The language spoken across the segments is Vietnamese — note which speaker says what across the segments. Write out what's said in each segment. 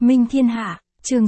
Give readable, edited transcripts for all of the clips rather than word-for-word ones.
Speaker 1: Minh Thiên Hạ, chương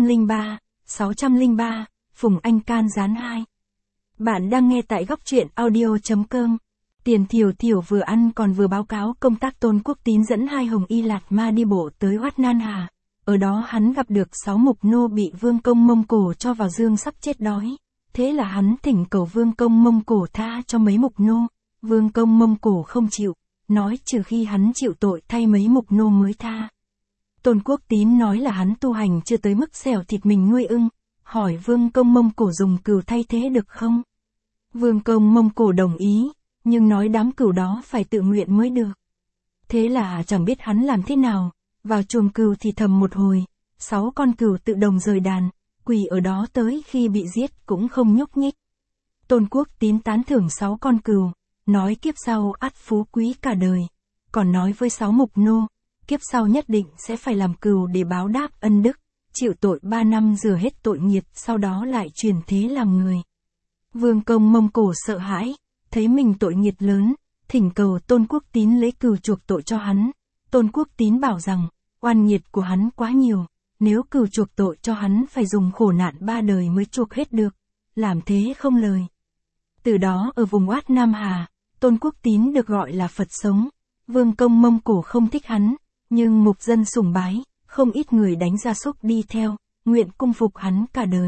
Speaker 1: 603, Phùng Anh can gián 2. Bạn đang nghe tại góc truyện audio.com. Tiền Thiểu Thiểu vừa ăn còn vừa báo cáo công tác Tôn Quốc Tín dẫn hai Hồng Y Lạt Ma đi bộ tới Oát Nan Hà. Ở đó hắn gặp được 6 mục nô bị Vương Công Mông Cổ cho vào dương sắp chết đói. Thế là hắn thỉnh cầu Vương Công Mông Cổ tha cho mấy mục nô. Vương Công Mông Cổ không chịu, nói trừ khi hắn chịu tội thay mấy mục nô mới tha. Tôn Quốc Tín nói là hắn tu hành chưa tới mức xẻo thịt mình nuôi ưng, hỏi Vương Công Mông Cổ dùng cừu thay thế được không? Vương Công Mông Cổ đồng ý, nhưng nói đám cừu đó phải tự nguyện mới được. Thế là chẳng biết hắn làm thế nào, vào chuồng cừu thì thầm một hồi, 6 con cừu tự động rời đàn, quỳ ở đó tới khi bị giết cũng không nhúc nhích. Tôn Quốc Tín tán thưởng 6 con cừu, nói kiếp sau ắt phú quý cả đời, còn nói với 6 mục nô, kiếp sau nhất định sẽ phải làm cừu để báo đáp ân đức, chịu tội 3 năm rửa hết tội nghiệt, sau đó lại chuyển thế làm người. Vương Công Mông Cổ sợ hãi, thấy mình tội nghiệt lớn, thỉnh cầu Tôn Quốc Tín lấy cừu chuộc tội cho hắn. Tôn Quốc Tín bảo rằng, oan nghiệt của hắn quá nhiều, nếu cừu chuộc tội cho hắn phải dùng khổ nạn 3 đời mới chuộc hết được, làm thế không lời. Từ đó ở vùng Oát Nam Hà, Tôn Quốc Tín được gọi là Phật sống. Vương Công Mông Cổ không thích hắn, nhưng mục dân sùng bái, không ít người đánh gia súc đi theo, nguyện cung phục hắn cả đời.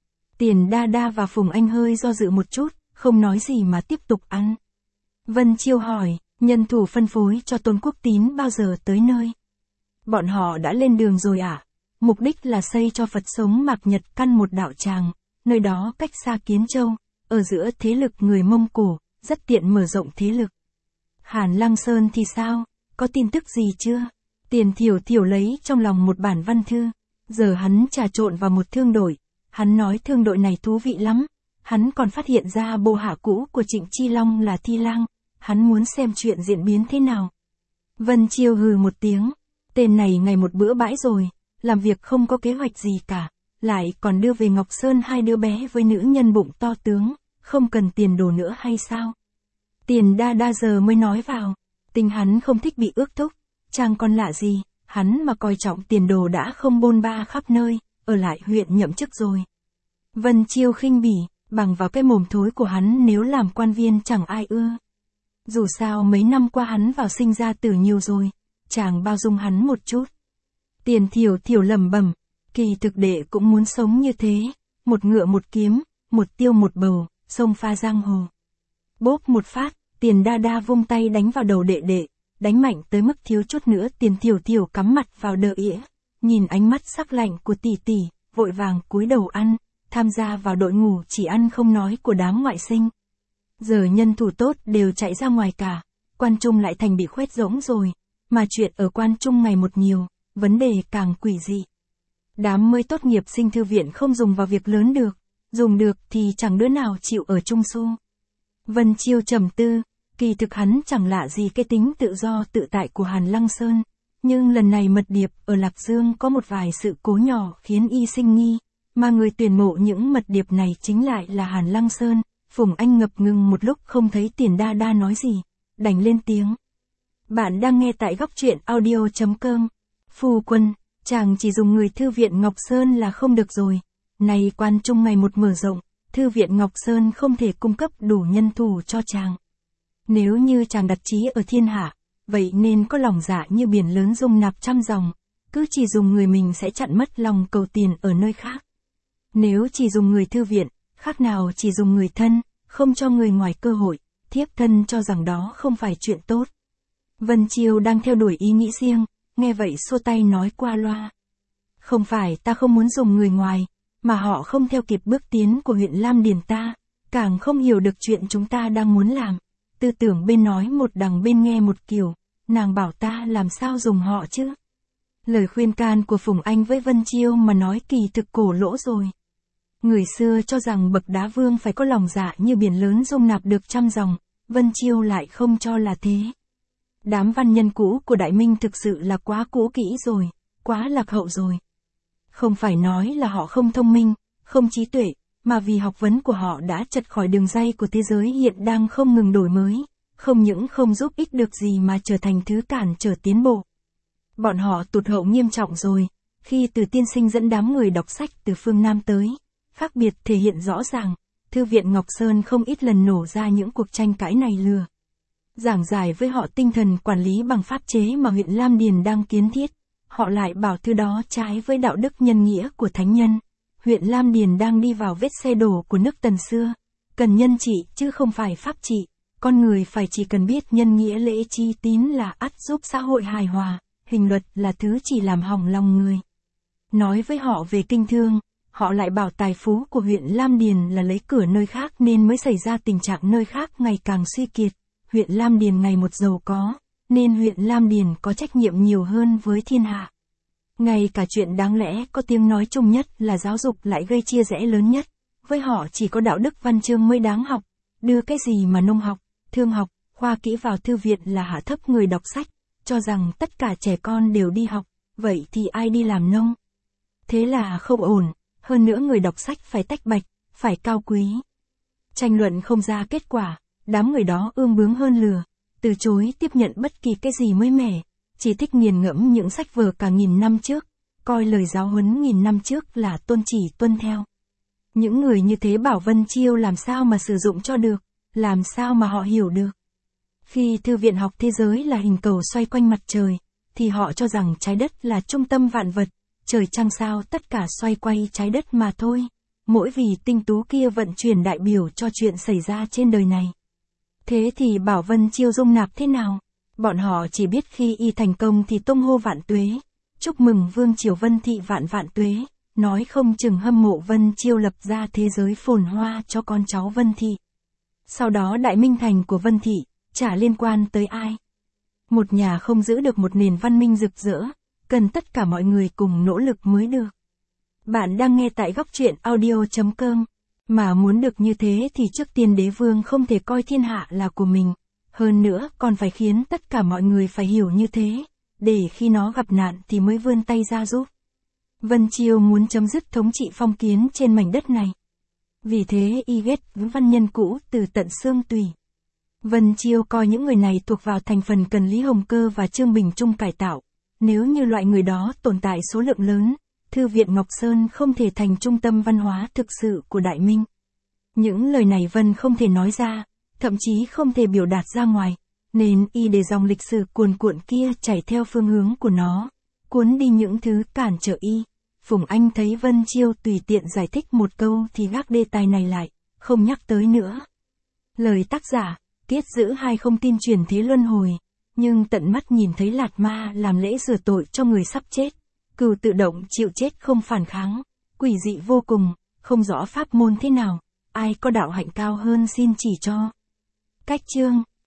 Speaker 1: Tiền Đa Đa và Phùng Anh hơi do dự một chút, không nói gì mà tiếp tục ăn. Vân Chiêu hỏi, nhân thủ phân phối cho Tôn Quốc Tín bao giờ tới nơi? Bọn họ đã lên đường rồi ạ. Mục đích là xây cho Phật sống Mạc Nhật căn một đạo tràng, nơi đó cách xa Kiến Châu, ở giữa thế lực người Mông Cổ, rất tiện mở rộng thế lực. Hàn Lăng Sơn thì sao, có tin tức gì chưa? Tiền Thiểu Thiểu lấy trong lòng một bản văn thư, giờ hắn trà trộn vào một thương đội, hắn nói thương đội này thú vị lắm, hắn còn phát hiện ra bộ hạ cũ của Trịnh Chi Long là Thi Lang, hắn muốn xem chuyện diễn biến thế nào. Vân Chiêu hừ một tiếng, tên này ngày một bữa bãi rồi, làm việc không có kế hoạch gì cả, lại còn đưa về Ngọc Sơn 2 đứa bé với nữ nhân bụng to tướng, không cần tiền đồ nữa hay sao? Tiền Đa Đa giờ mới nói vào, tình hắn không thích bị ước thúc, chàng còn lạ gì, hắn mà coi trọng tiền đồ đã không bôn ba khắp nơi, ở lại huyện nhậm chức rồi. Vân Chiêu khinh bỉ, bằng vào cái mồm thối của hắn nếu làm quan viên chẳng ai ưa. Dù sao mấy năm qua hắn vào sinh ra tử nhiều rồi, chàng bao dung hắn một chút. Tiền Thiểu Thiểu lẩm bẩm, kỳ thực đệ cũng muốn sống như thế, một ngựa một kiếm, một tiêu một bầu, xông pha giang hồ. Bốp một phát, Tiền Đa Đa vung tay đánh vào đầu đệ đệ, đánh mạnh tới mức thiếu chút nữa Tiền Thiểu Thiểu cắm mặt vào đờ ỉa, nhìn ánh mắt sắc lạnh của tỷ tỷ, vội vàng cúi đầu ăn, tham gia vào đội ngũ chỉ ăn không nói của đám ngoại sinh. Giờ nhân thủ tốt đều chạy ra ngoài cả, Quan Trung lại thành bị khoét rỗng rồi, mà chuyện ở Quan Trung ngày một nhiều, vấn đề càng quỷ dị. Đám mới tốt nghiệp sinh thư viện không dùng vào việc lớn được, dùng được thì chẳng đứa nào chịu ở Trung Xu. Vân Chiêu trầm tư, kỳ thực hắn chẳng lạ gì cái tính tự do tự tại của Hàn Lăng Sơn, nhưng lần này mật điệp ở Lạc Dương có một vài sự cố nhỏ khiến y sinh nghi, mà người tuyển mộ những mật điệp này chính lại là Hàn Lăng Sơn. Phùng Anh ngập ngừng một lúc không thấy Tiền Đa Đa nói gì, đành lên tiếng. Bạn đang nghe tại góc truyện audio.com. Phu quân, chàng chỉ dùng người thư viện Ngọc Sơn là không được rồi, nay Quan Trung ngày một mở rộng, thư viện Ngọc Sơn không thể cung cấp đủ nhân thủ cho chàng. Nếu như chàng đặt chí ở thiên hạ, vậy nên có lòng dạ như biển lớn dung nạp trăm dòng, cứ chỉ dùng người mình sẽ chặn mất lòng cầu tiền ở nơi khác. Nếu chỉ dùng người thư viện, khác nào chỉ dùng người thân, không cho người ngoài cơ hội, thiếp thân cho rằng đó không phải chuyện tốt. Vân Chiêu đang theo đuổi ý nghĩ riêng, nghe vậy xua tay nói qua loa. Không phải ta không muốn dùng người ngoài, mà họ không theo kịp bước tiến của huyện Lam Điền ta, càng không hiểu được chuyện chúng ta đang muốn làm. Tư tưởng bên nói một đằng bên nghe một kiểu, nàng bảo ta làm sao dùng họ chứ. Lời khuyên can của Phùng Anh với Vân Chiêu mà nói kỳ thực cổ lỗ rồi. Người xưa cho rằng bậc đá vương phải có lòng dạ như biển lớn dung nạp được trăm dòng, Vân Chiêu lại không cho là thế. Đám văn nhân cũ của Đại Minh thực sự là quá cũ kỹ rồi, quá lạc hậu rồi. Không phải nói là họ không thông minh, không trí tuệ, mà vì học vấn của họ đã chật khỏi đường ray của thế giới hiện đang không ngừng đổi mới, không những không giúp ích được gì mà trở thành thứ cản trở tiến bộ. Bọn họ tụt hậu nghiêm trọng rồi, Khi Từ tiên sinh dẫn đám người đọc sách từ phương Nam tới, khác biệt thể hiện rõ ràng, Thư viện Ngọc Sơn không ít lần nổ ra những cuộc tranh cãi này lừa. Giảng giải với họ tinh thần quản lý bằng pháp chế mà huyện Lam Điền đang kiến thiết, họ lại bảo thứ đó trái với đạo đức nhân nghĩa của thánh nhân. Huyện Lam Điền đang đi vào vết xe đổ của nước Tần xưa, cần nhân trị chứ không phải pháp trị, con người phải chỉ cần biết nhân nghĩa lễ trí tín là ắt giúp xã hội hài hòa, hình luật là thứ chỉ làm hỏng lòng người. Nói với họ về kinh thương, họ lại bảo tài phú của huyện Lam Điền là lấy cửa nơi khác nên mới xảy ra tình trạng nơi khác ngày càng suy kiệt. Huyện Lam Điền ngày một giàu có, nên huyện Lam Điền có trách nhiệm nhiều hơn với thiên hạ. Ngay cả chuyện đáng lẽ có tiếng nói chung nhất là giáo dục lại gây chia rẽ lớn nhất. Với họ chỉ có đạo đức văn chương mới đáng học, đưa cái gì mà nông học, thương học, khoa kỹ vào thư viện là hạ thấp người đọc sách, cho rằng tất cả trẻ con đều đi học, vậy thì ai đi làm nông? Thế là không ổn, hơn nữa người đọc sách phải tách bạch, phải cao quý. Tranh luận không ra kết quả, đám người đó ương bướng hơn lừa, từ chối tiếp nhận bất kỳ cái gì mới mẻ, chỉ thích nghiền ngẫm những sách vở cả nghìn năm trước, coi lời giáo huấn nghìn năm trước là tôn chỉ tuân theo. Những người như thế bảo Vân Chiêu làm sao mà sử dụng cho được, làm sao mà họ hiểu được. Khi Thư viện học thế giới là hình cầu xoay quanh mặt trời, thì họ cho rằng trái đất là trung tâm vạn vật, trời trăng sao tất cả xoay quay trái đất mà thôi. Mỗi vì tinh tú kia vận chuyển đại biểu cho chuyện xảy ra trên đời này. Thế thì bảo Vân Chiêu dung nạp thế nào? Bọn họ chỉ biết khi y thành công thì tung hô vạn tuế, chúc mừng Vương Triều Vân Thị vạn vạn tuế, nói không chừng hâm mộ Vân Chiêu lập ra thế giới phồn hoa cho con cháu Vân Thị. Sau đó đại minh thành của Vân Thị, chả liên quan tới ai. Một nhà không giữ được một nền văn minh rực rỡ, cần tất cả mọi người cùng nỗ lực mới được. Bạn đang nghe tại góc truyện audio.com. Mà muốn được như thế thì trước tiên đế vương không thể coi thiên hạ là của mình. Hơn nữa còn phải khiến tất cả mọi người phải hiểu như thế, để khi nó gặp nạn thì mới vươn tay ra giúp. Vân Chiêu muốn chấm dứt thống trị phong kiến trên mảnh đất này. Vì thế y ghét văn nhân cũ từ tận xương tủy. Vân Chiêu coi những người này thuộc vào thành phần cần Lý Hồng Cơ và Trương Bình Trung cải tạo. Nếu như loại người đó tồn tại số lượng lớn, Thư viện Ngọc Sơn không thể thành trung tâm văn hóa thực sự của Đại Minh. Những lời này Vân không thể nói ra, thậm chí không thể biểu đạt ra ngoài, nên y để dòng lịch sử cuồn cuộn kia chảy theo phương hướng của nó, cuốn đi những thứ cản trở y. Phùng Anh thấy Vân Chiêu tùy tiện giải thích một câu thì gác đề tài này lại, không nhắc tới nữa. Lời tác giả, Kiết Giữ Hai không tin truyền thế luân hồi, nhưng tận mắt nhìn thấy Lạt Ma làm lễ rửa tội cho người sắp chết. Cừu tự động chịu chết không phản kháng, quỷ dị vô cùng, không rõ pháp môn thế nào, ai có đạo hạnh cao hơn xin chỉ cho. Cách chương